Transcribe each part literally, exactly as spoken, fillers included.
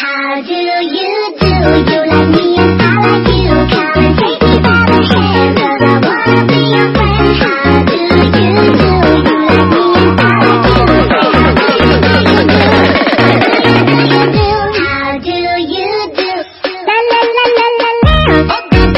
How do you do? You like me and I like you. Come and take me by the hand, 'cause I wanna be your friend. How do you do? You like me and I like you. How do you do? La la la la la la.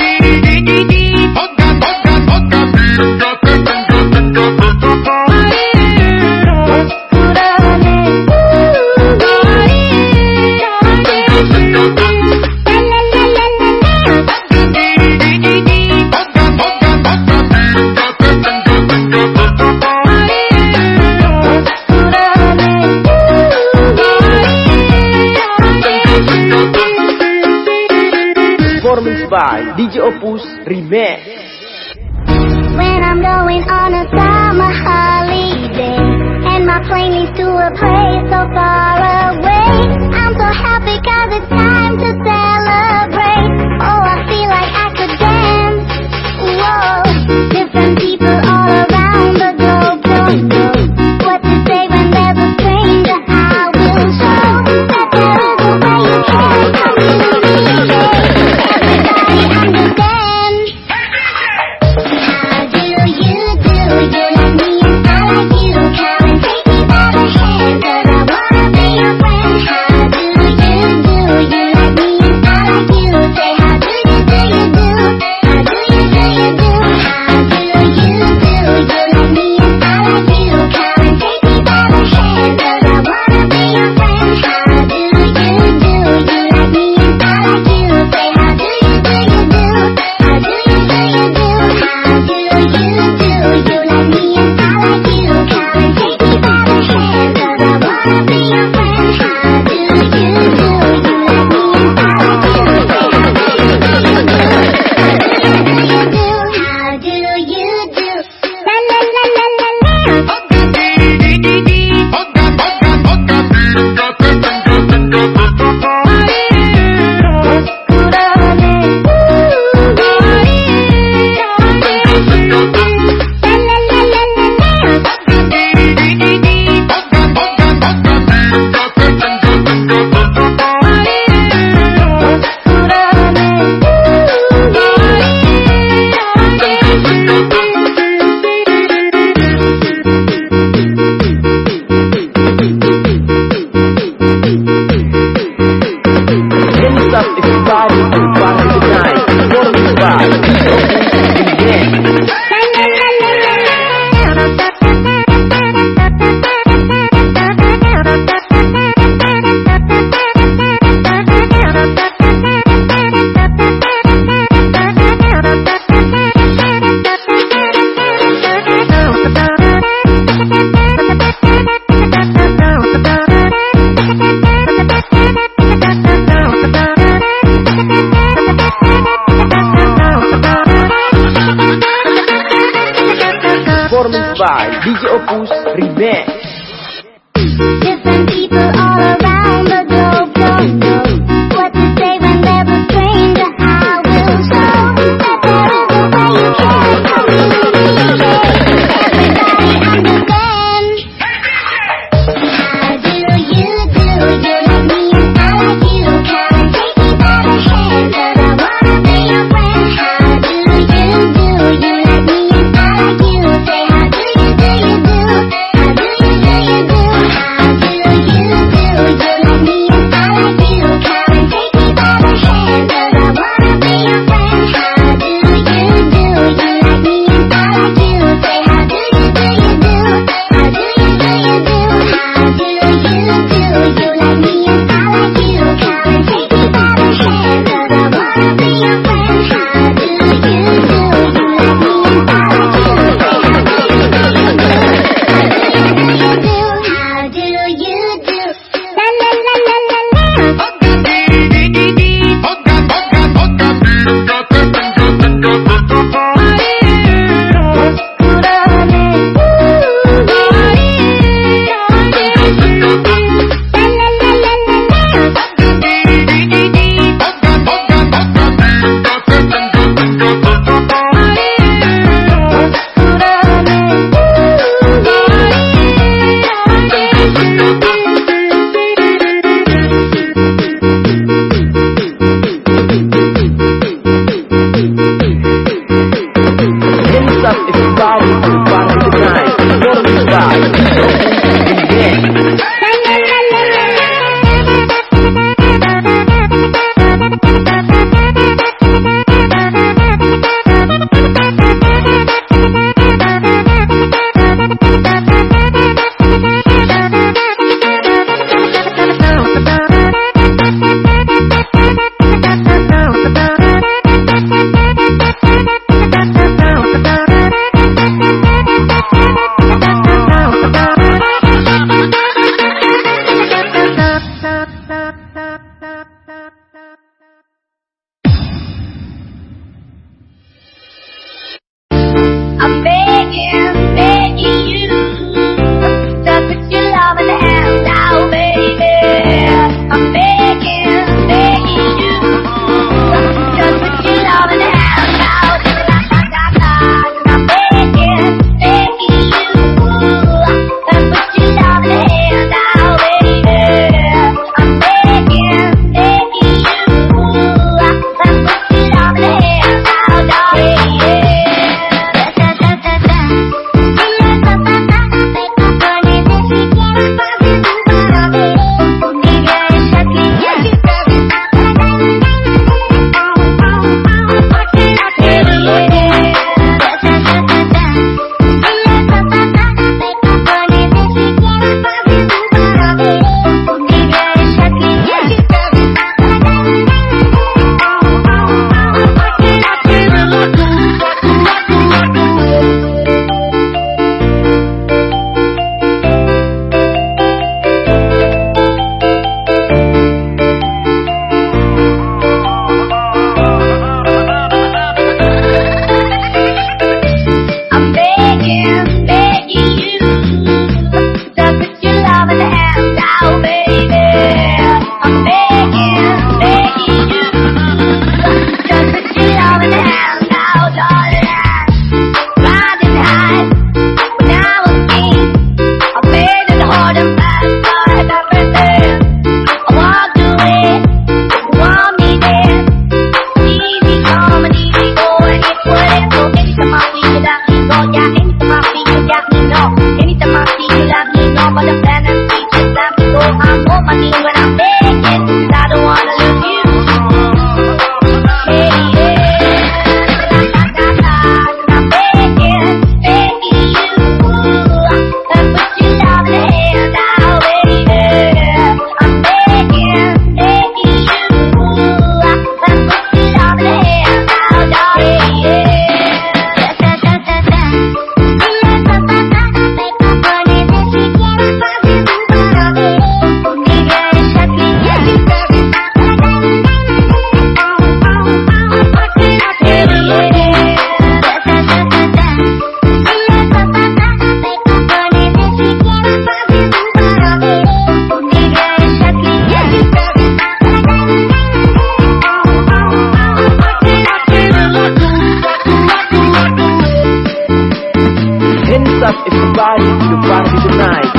Performance by D J Opus Remix. When I'm going on a summer holiday and my plane leads to a place so far away, I'm so happy 'cause it's time to celebrate. Oh, I feel like I could dance. Whoa, different people all around the globe don't know what to say when there's a stranger. I will show that there is a way you can come to me. Performance by D J Opus Remix. Different people all around the globe don't know what to say when there's a stranger. I will show that there is a way you can come to me. Everybody understand. How do you do? You like me and I like you. Come and take me by the hand, 'cause I wanna be your friend. How do you do? You like me and I like you. Say how do you do? You do? How do you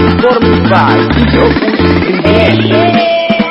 Performance by D J Opus Remix.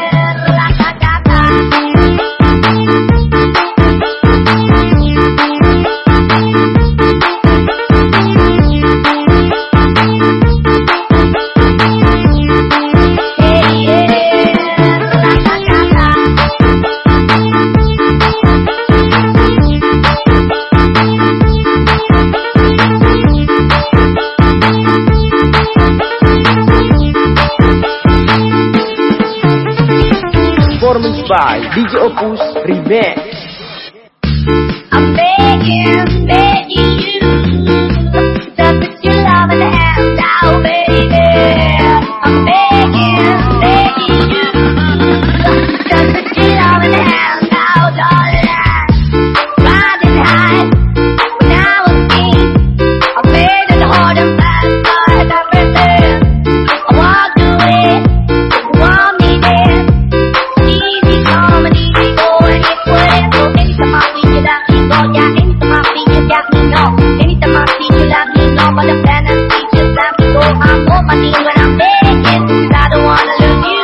Performance by D J Opus Remix. I'm begging, begging you to put your love in the hand out, baby. I'm begging, begging you to put your love in the hand out, darling. Riding high when I was king, I made it hard and fast, but everything. I walked away, you want me there. Easy come and easy go, and it wouldn't go. Anytime I see you, let me go. Yeah, anytime I see you, got me know. Anytime I see you, let me know. But the plan and see, just let me go. I'm on my knees when I'm begging, 'cause I don't wanna lose you.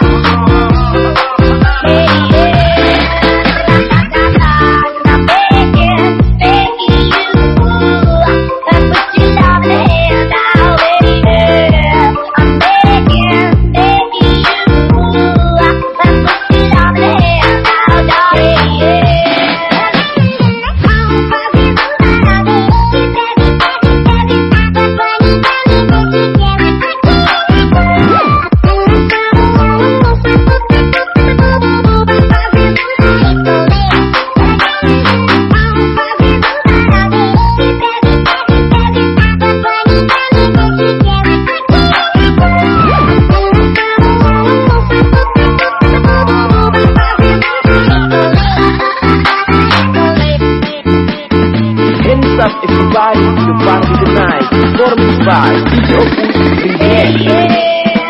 Hey, yeah, la la la la, 'cause I'm begging, begging you. And put your love in the hand now, baby. I'm begging, begging you. And put your love in the hand now, darling. Hands up everybody to the party tonight. Performance by D J Opus Remix.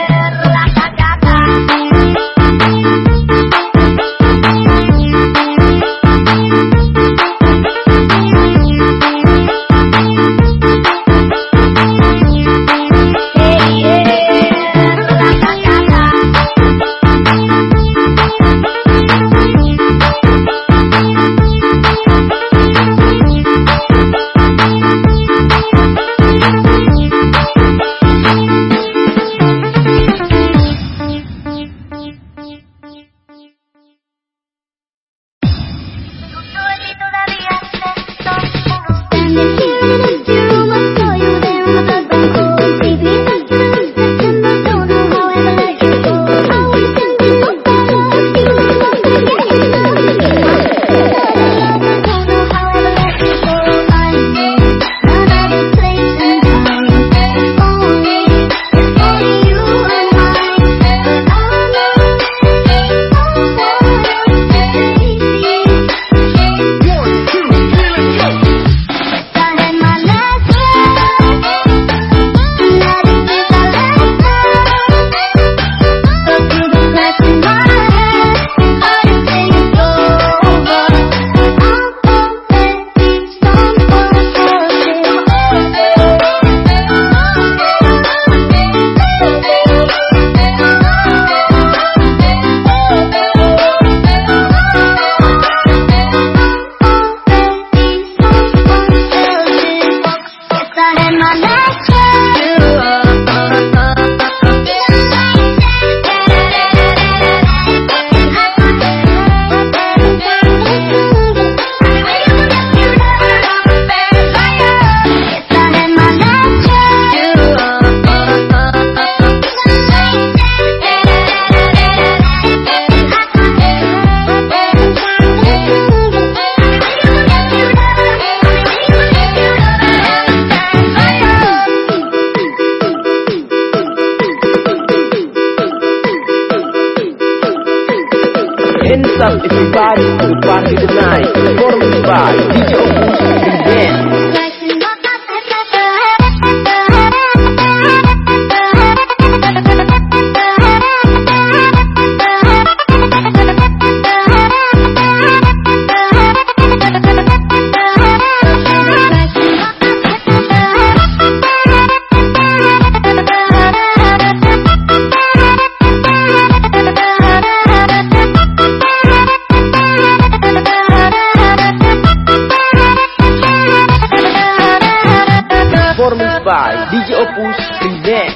Hands up everybody to the party tonight. Performance by D J Opus Remix. by D J Opus Remix.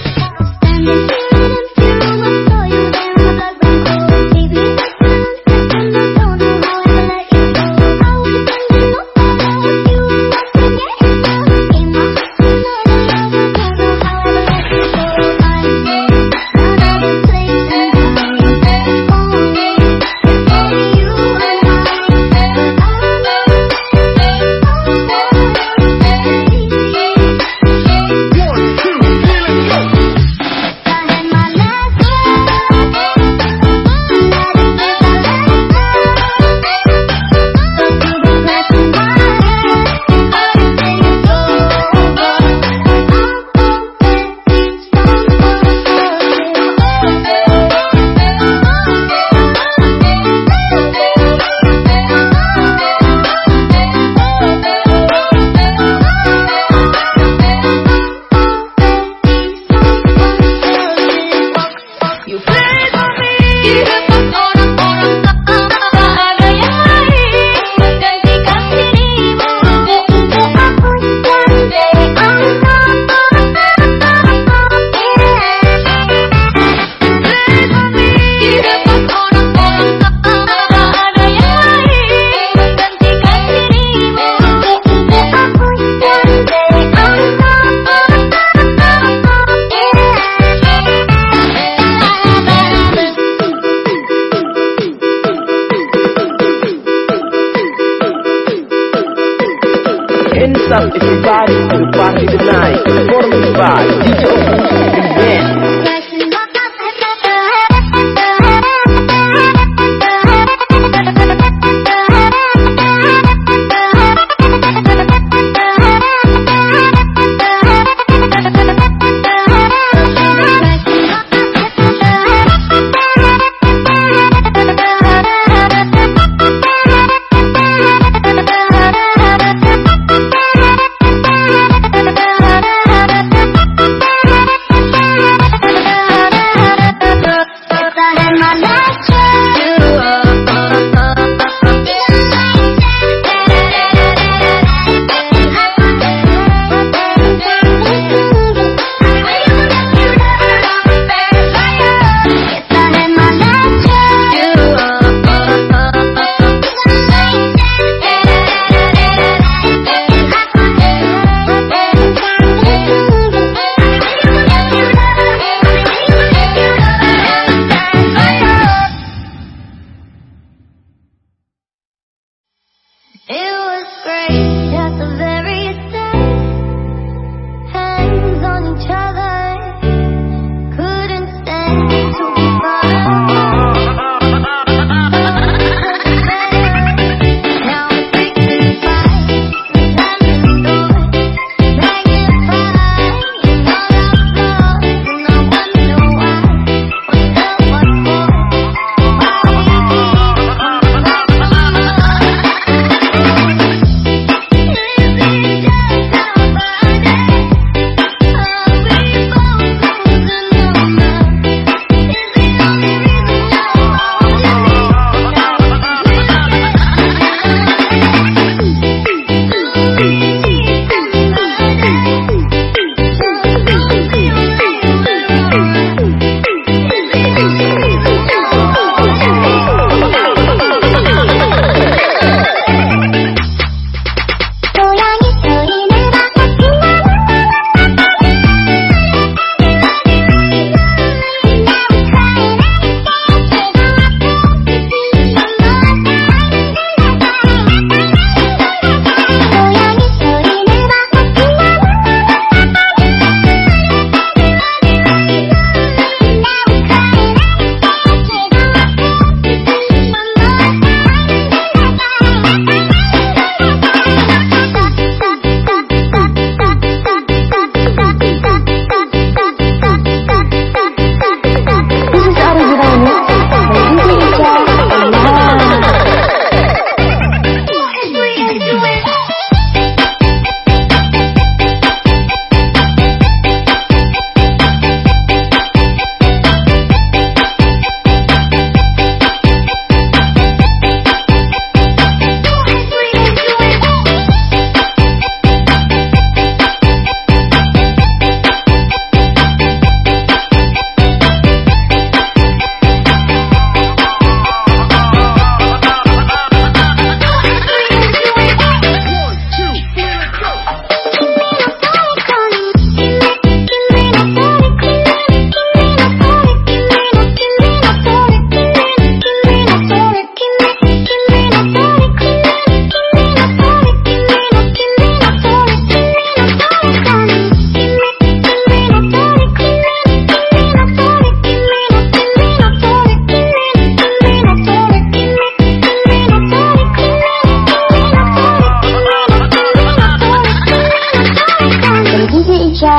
Hands up everybody to party tonight. Performance by D J Opus Remix.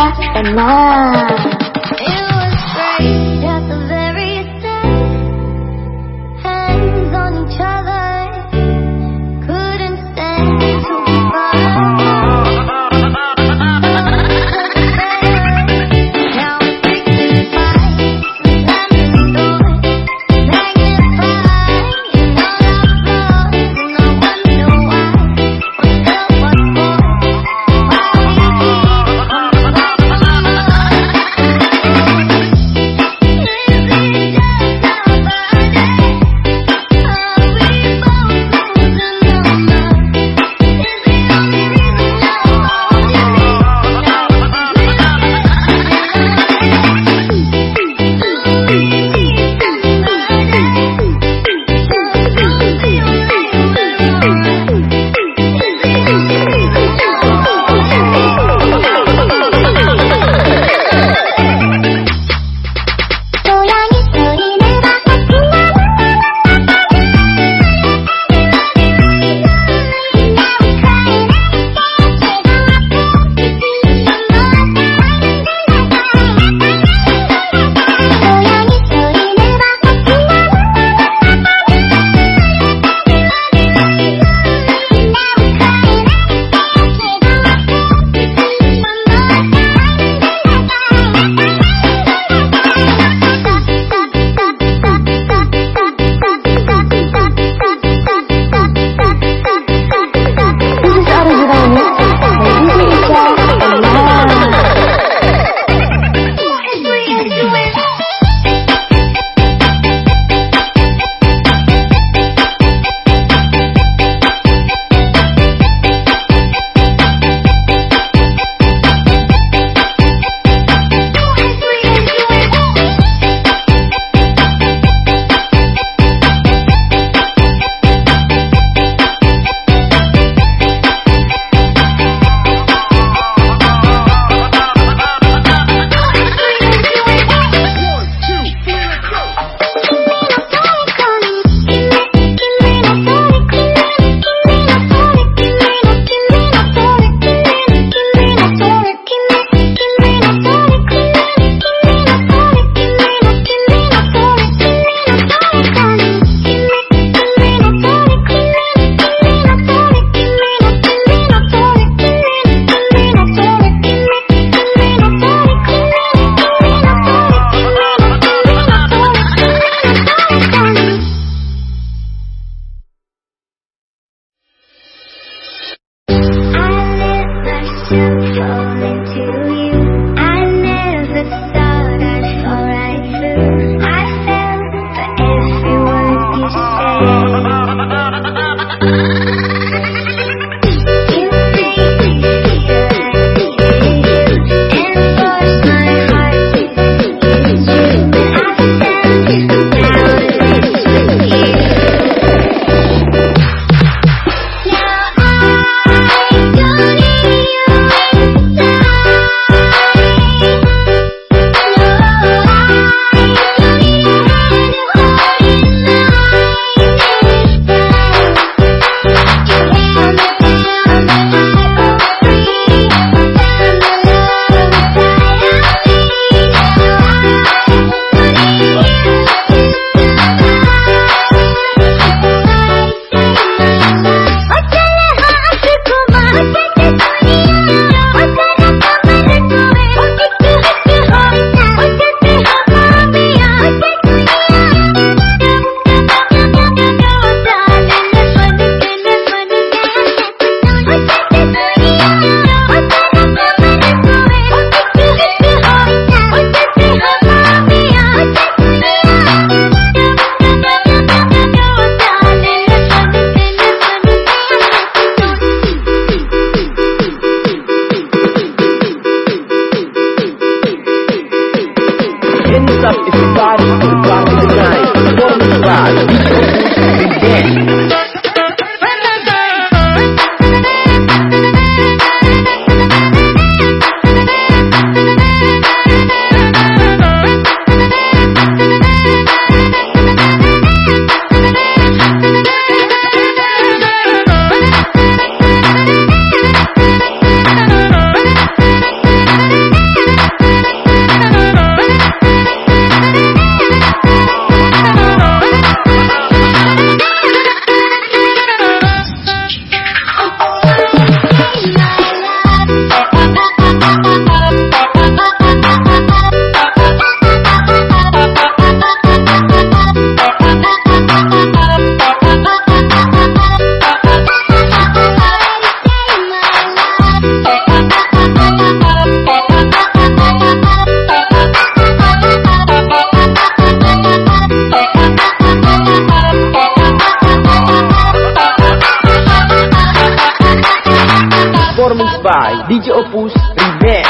Emma. It was great at the very start. Hands on each other, couldn't stand to be apart. Now it's dignified, understood, magnified, and all our flaws, and I wonder why, or still what for, why we keep coming back for more. by D J Opus Remix.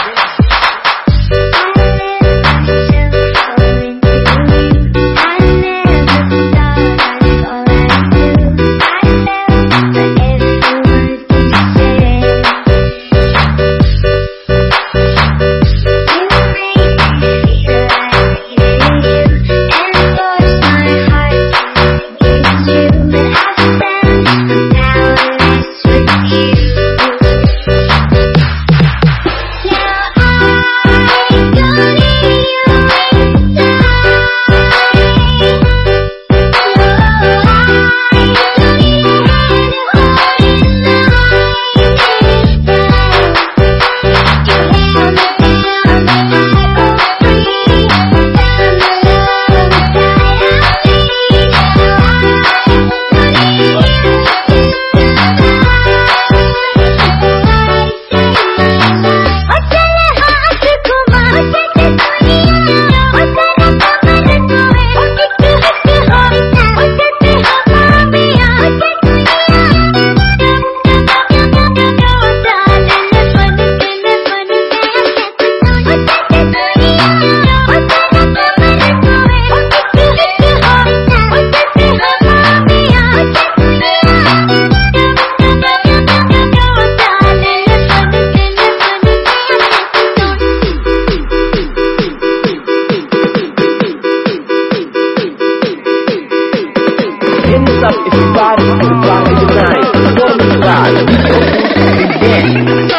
Hands up everybody to the party tonight. Performance by D J Opus Remix.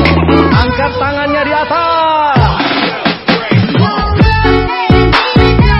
Angkat tangannya di atas.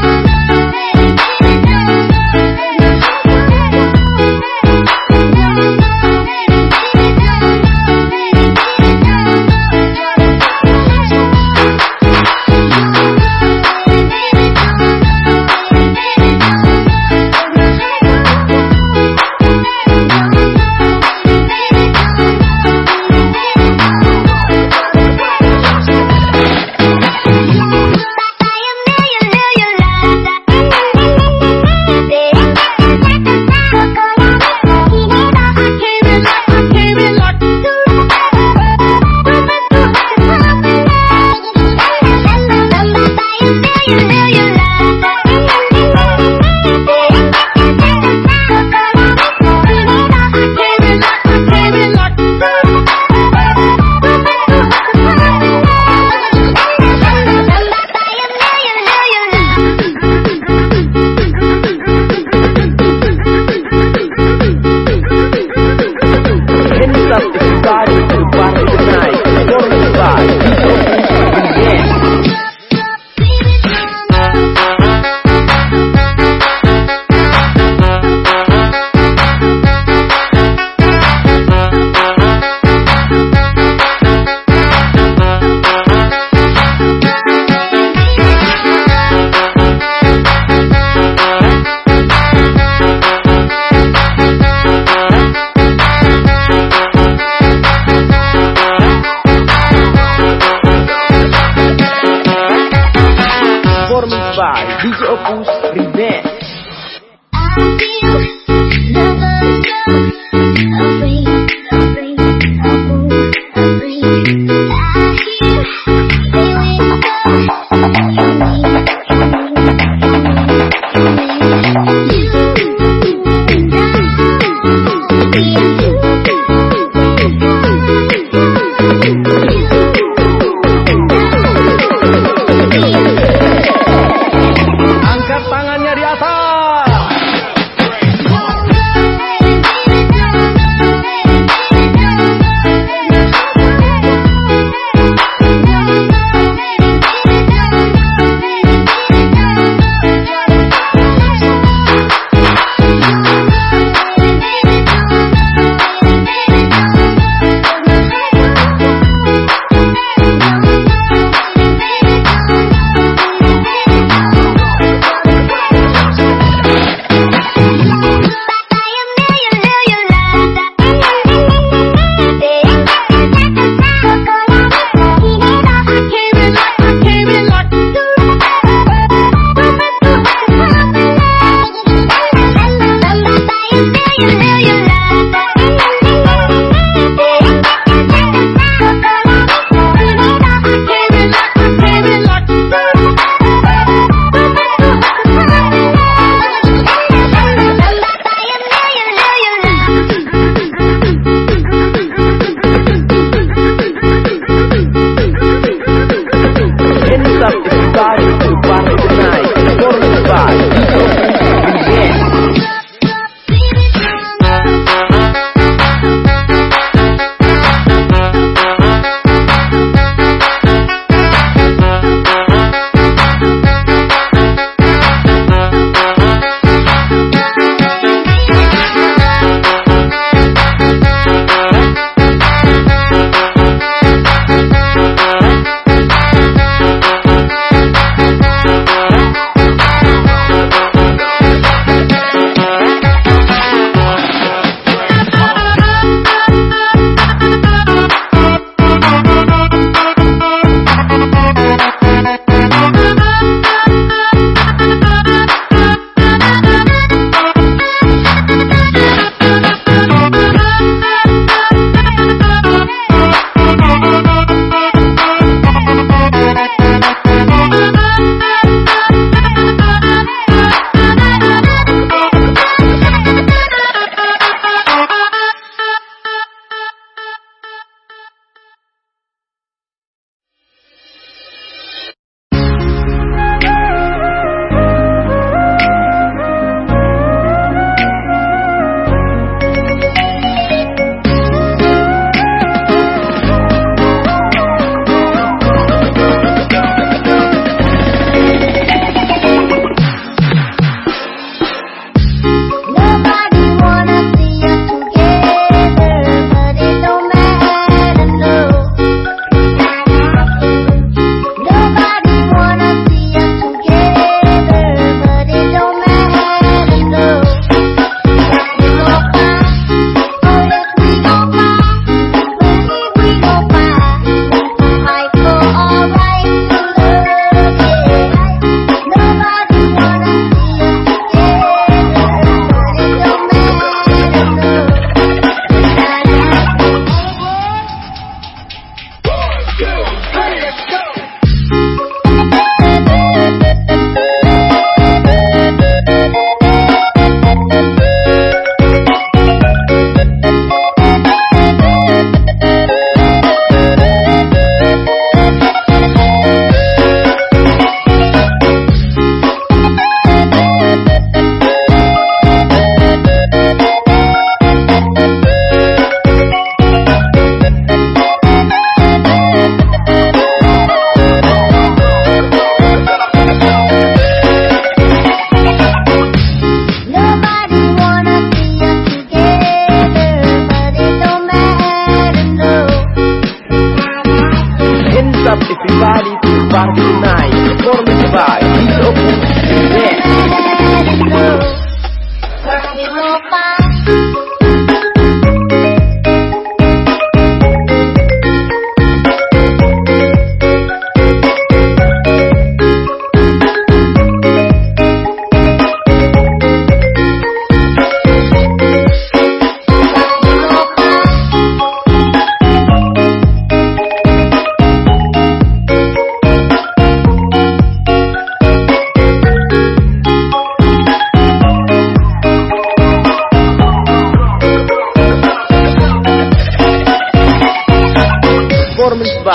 by D J Opus Remix.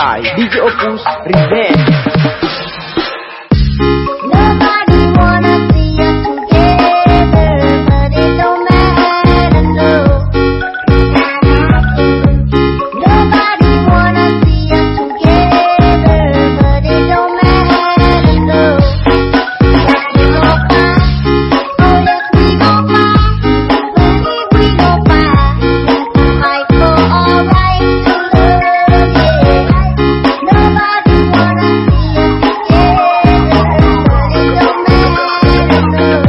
by D J Opus Remix. Nobody wanna see us together, but it don't matter, no. Nobody wanna see us together, but it don't matter, no. We gon' fight, oh yes we gon' fight, believe we gon' fight, fight for our right to love, yeah. Nobody wanna see us together, but it don't matter, no.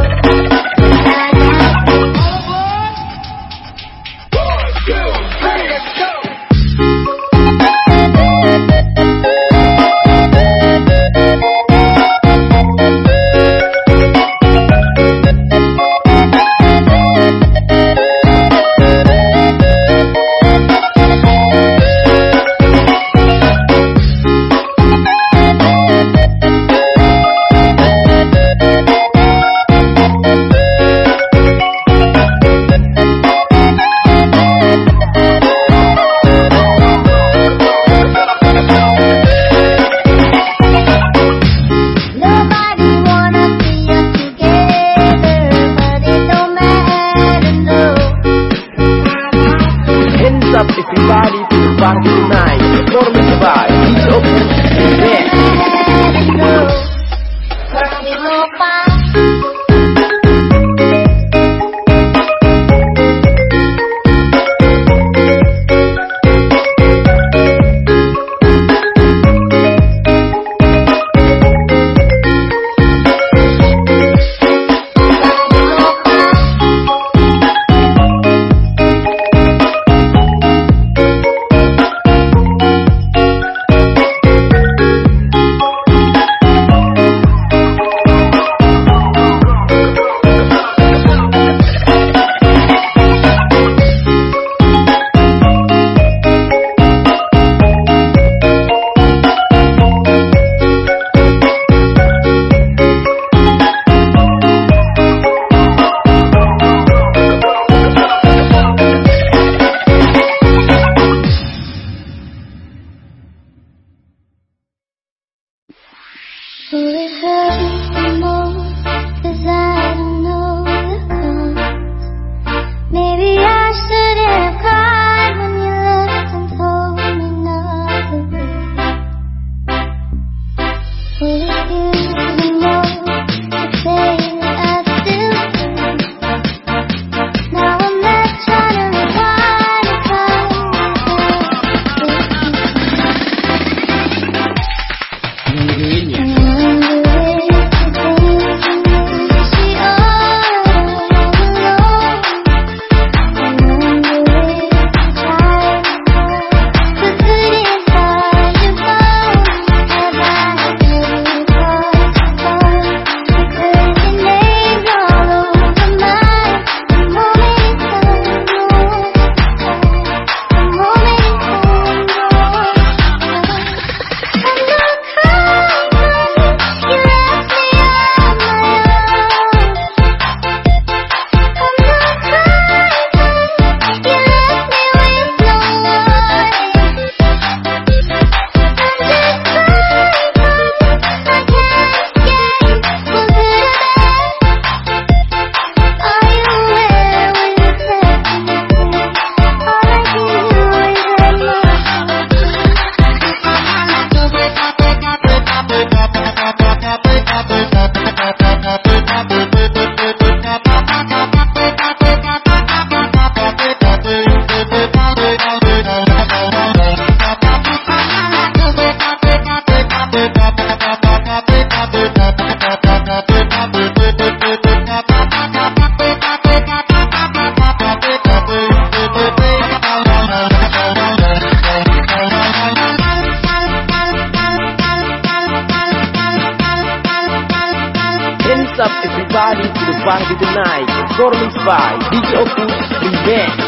Nobody wanna see us together, but it don't matter, no. Hands up everybody to the party tonight. Performance by D J Opus Remix. No, we gon' fight. Will it hurt the most? 'Cause I don't know the cause. Maybe I shouldn't have cried when you left and told me not to leave. Will it kill the most to say that I still do? Now I'm left trying to rewind the time. Hands up everybody to the party tonight. Performance by D J Opus Remix.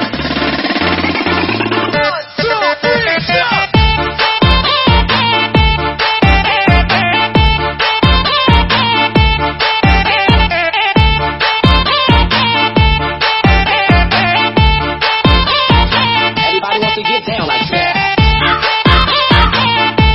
Everybody wants to get down like that.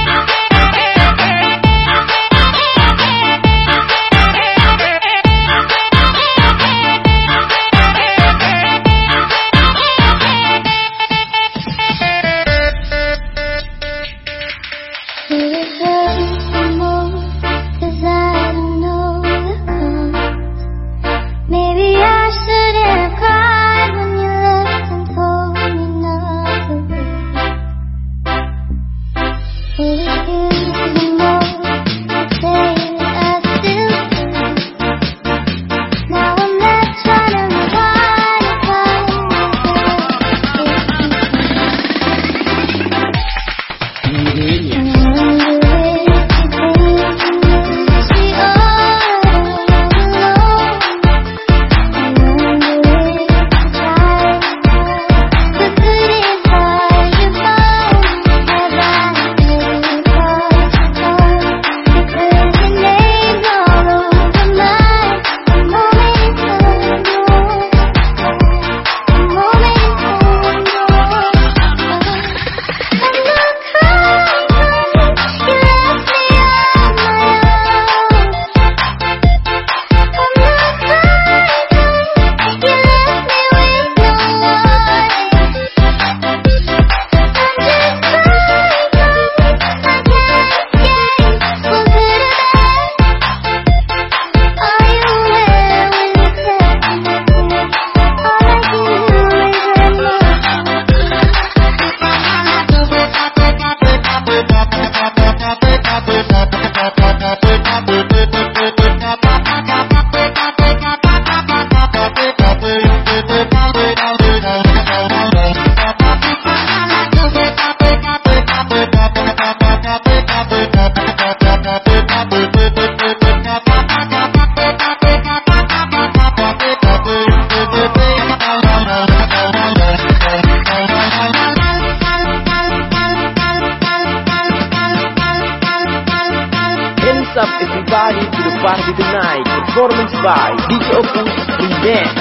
Hands up everybody to the party tonight. Performance by D J Opus in dance.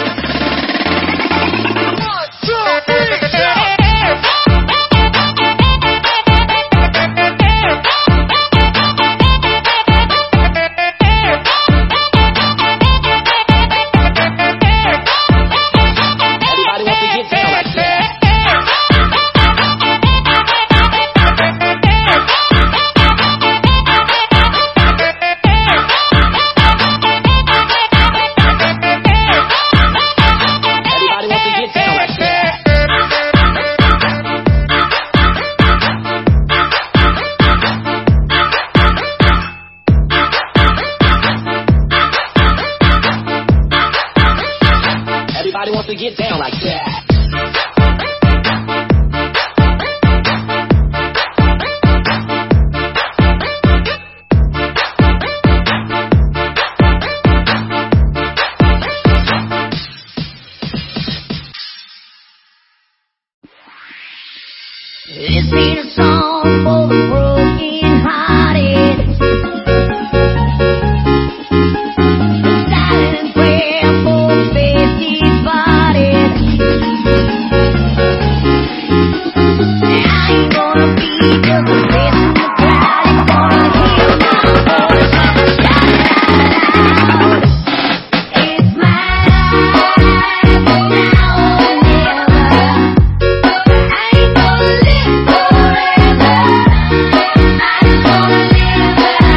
Everybody wants to get down like that. This ain't a song for the broken hearted. Silent prayer for faith divided. I ain't gonna be just a face in the crowd. It's gonna hear my voice and shout it out. It's my life now or never. I ain't gonna live forever. I just wanna live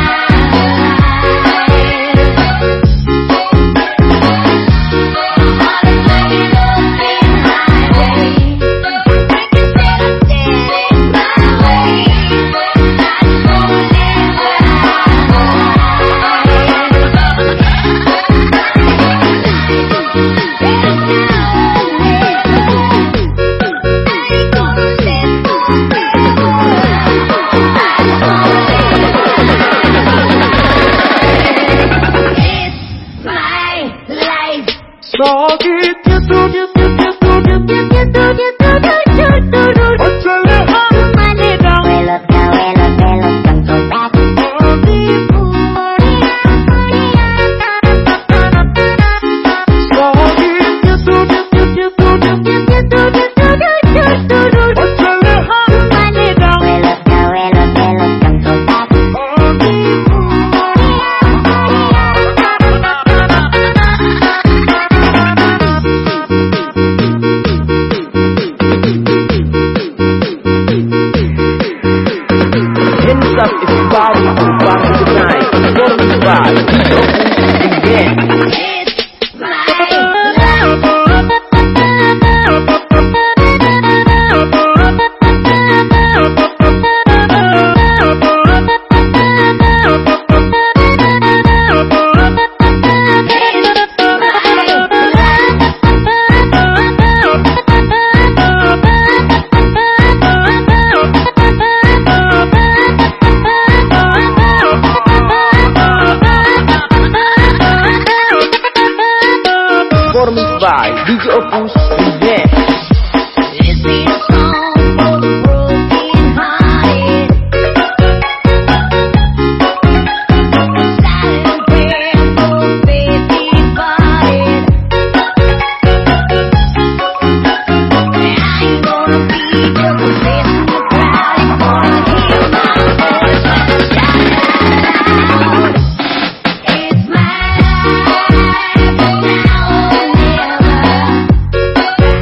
by D J Opus in dance. This ain't a song for the broken hearted. Silent prayer for faith divided. I ain't gonna be just a face in the crowd. It's gonna hear my voice and shout it out. It's my life now or never.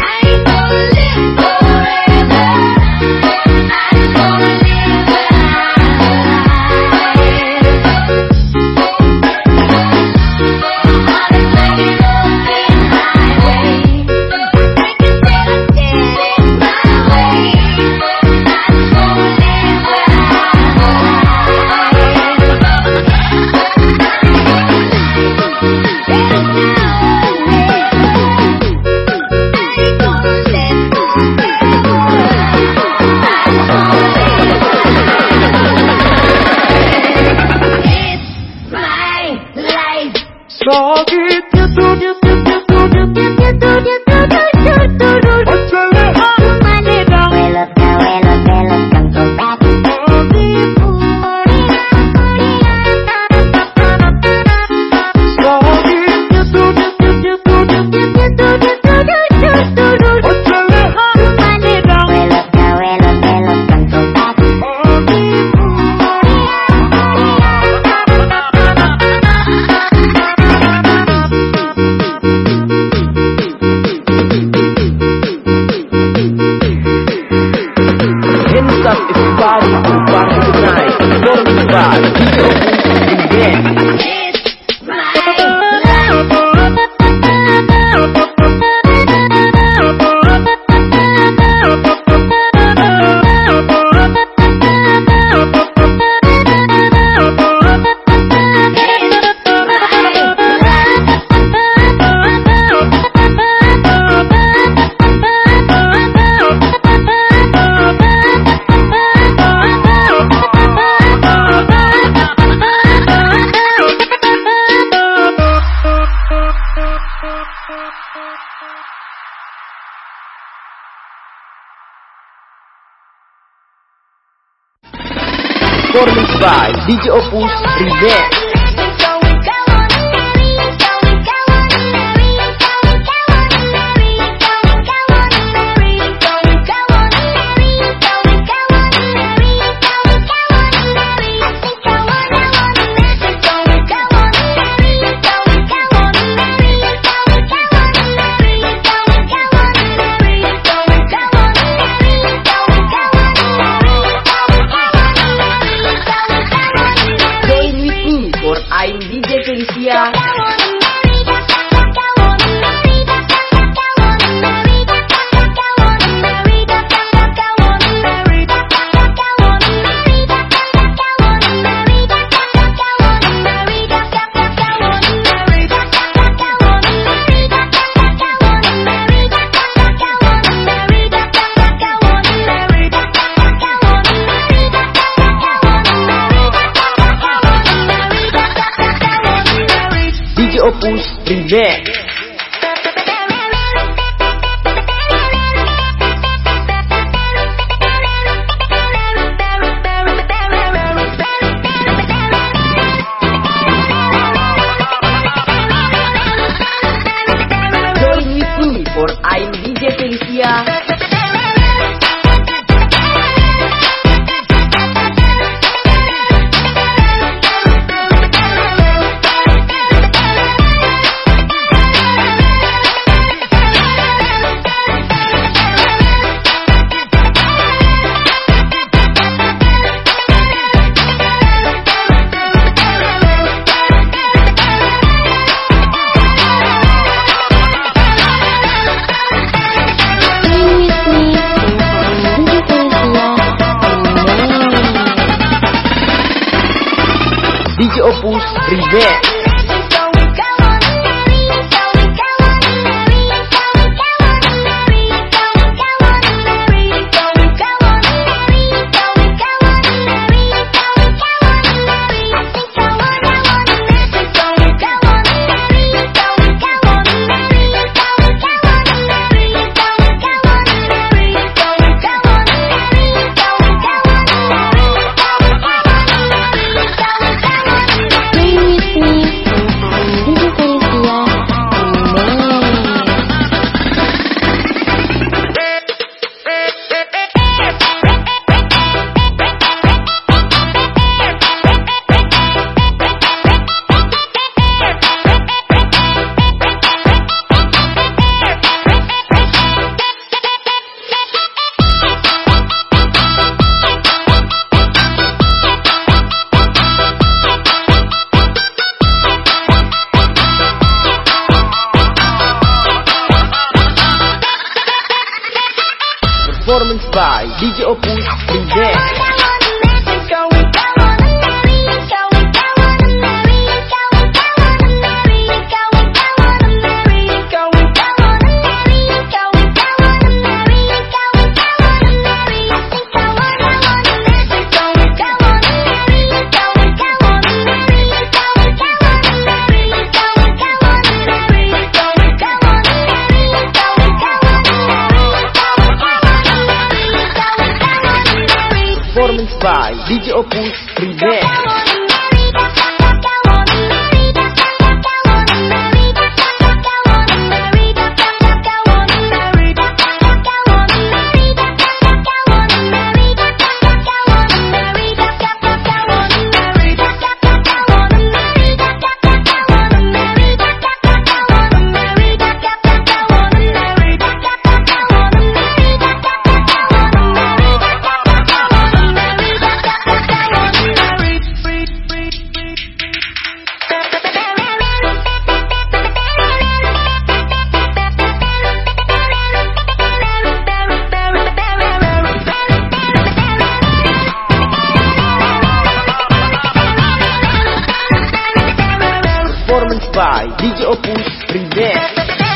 Performance by D J Opus Remix. I'm D J Felicia. Opus Remix. Join with me for I'm D J Felicia. D J Opus Remix. Performance by D J Opus Remix. by D J Opus Remix. Performance by D J Opus Remix.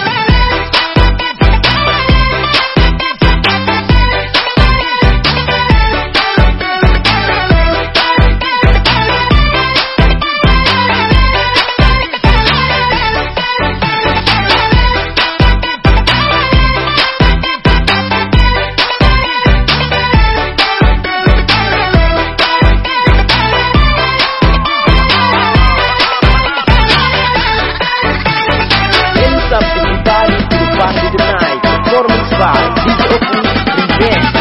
Performance by D J Opus Remix.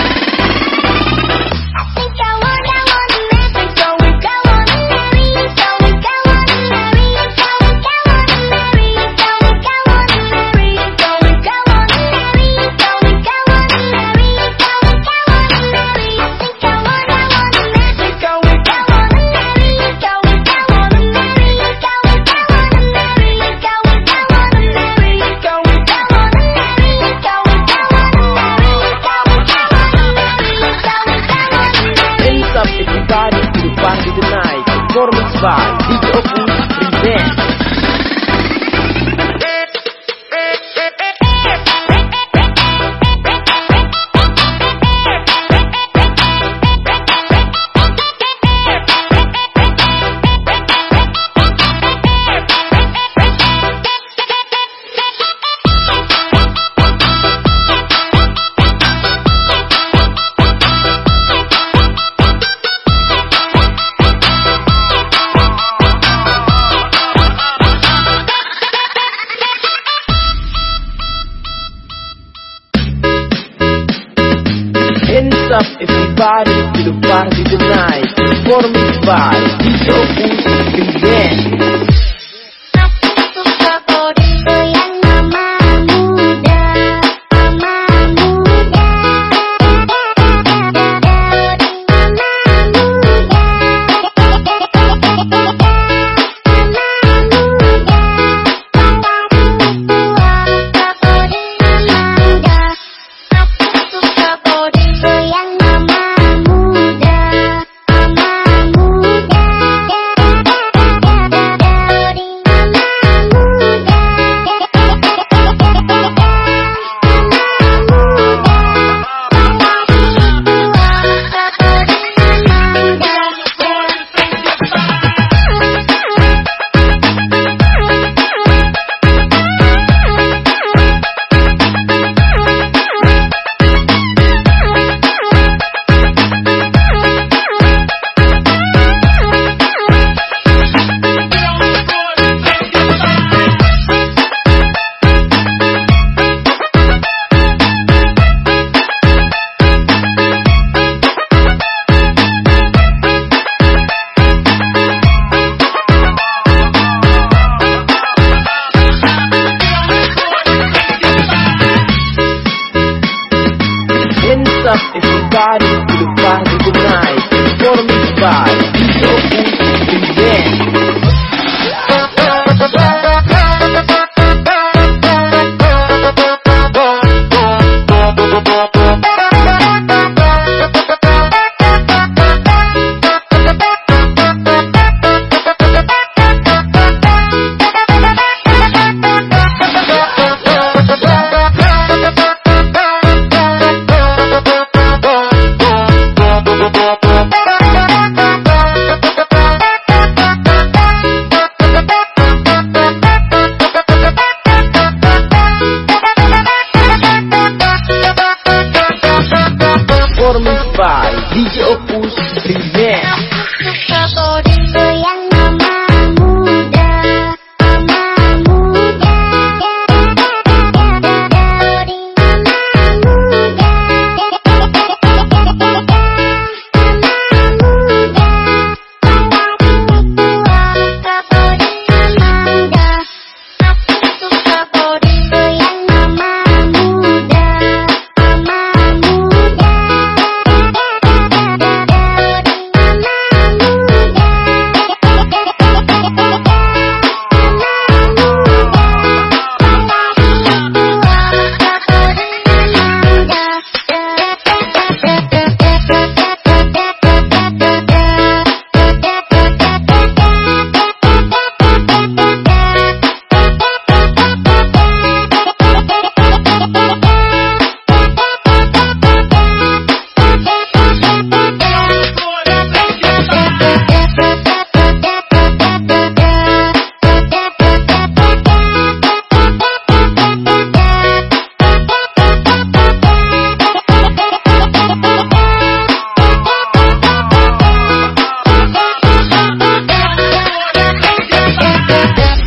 Everybody to the party tonight. Performance by D J Opus Remix.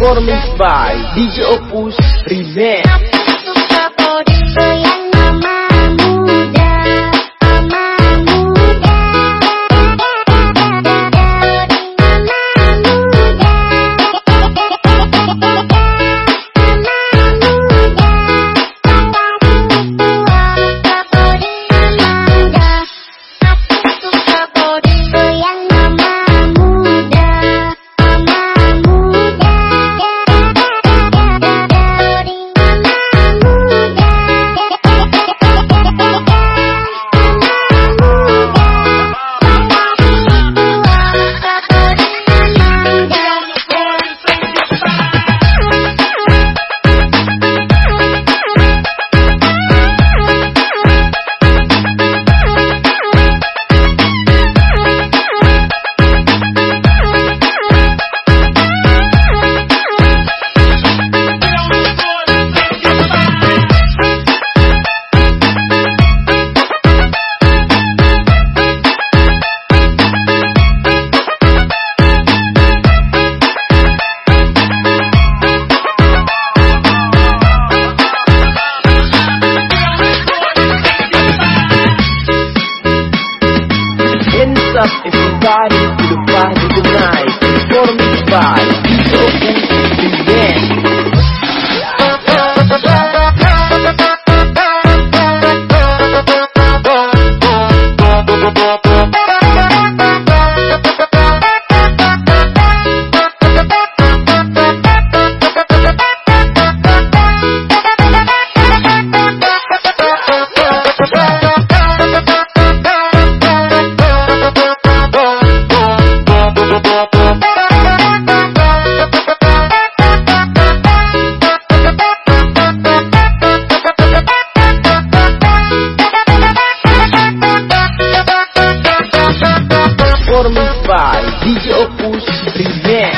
Performance by D J Opus Remix. Everybody to the party tonight. Performance by D J Opus Remix. Performance by D J Opus Remix.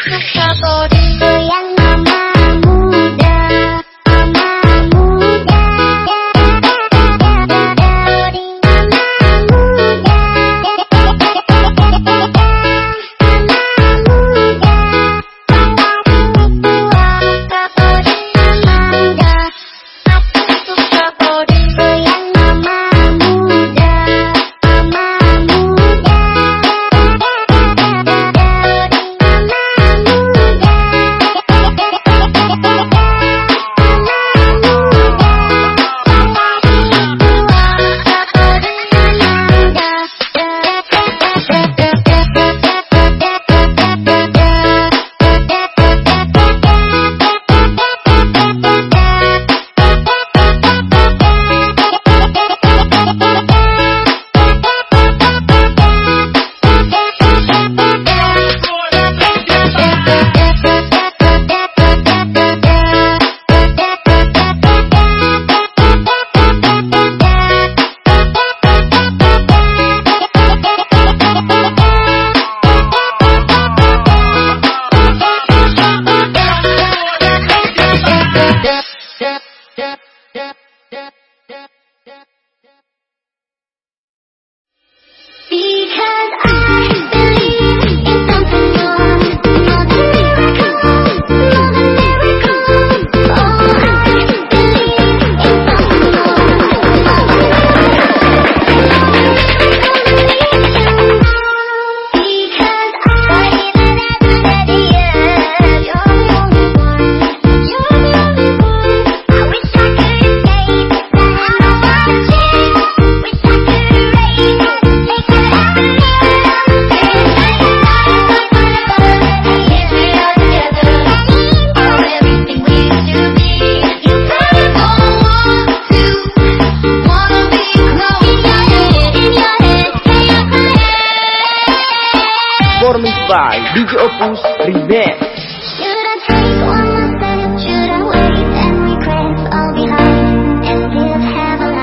Performance by D J Opus Remix. Should I take one more step? Should I wait and regret all behind and live half a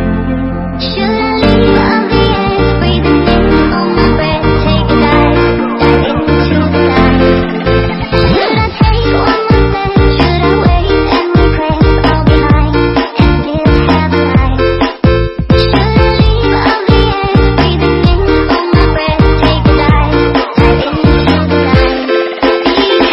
life? Should I leave on the edge, breathing in on my breath, take a dive, dive into the light? Should I take one more step? Should I wait and regret all behind and live half a life? Should I leave on the edge, breathing in on my breath, take a dive, dive into the light?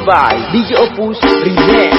by D J Opus Remix.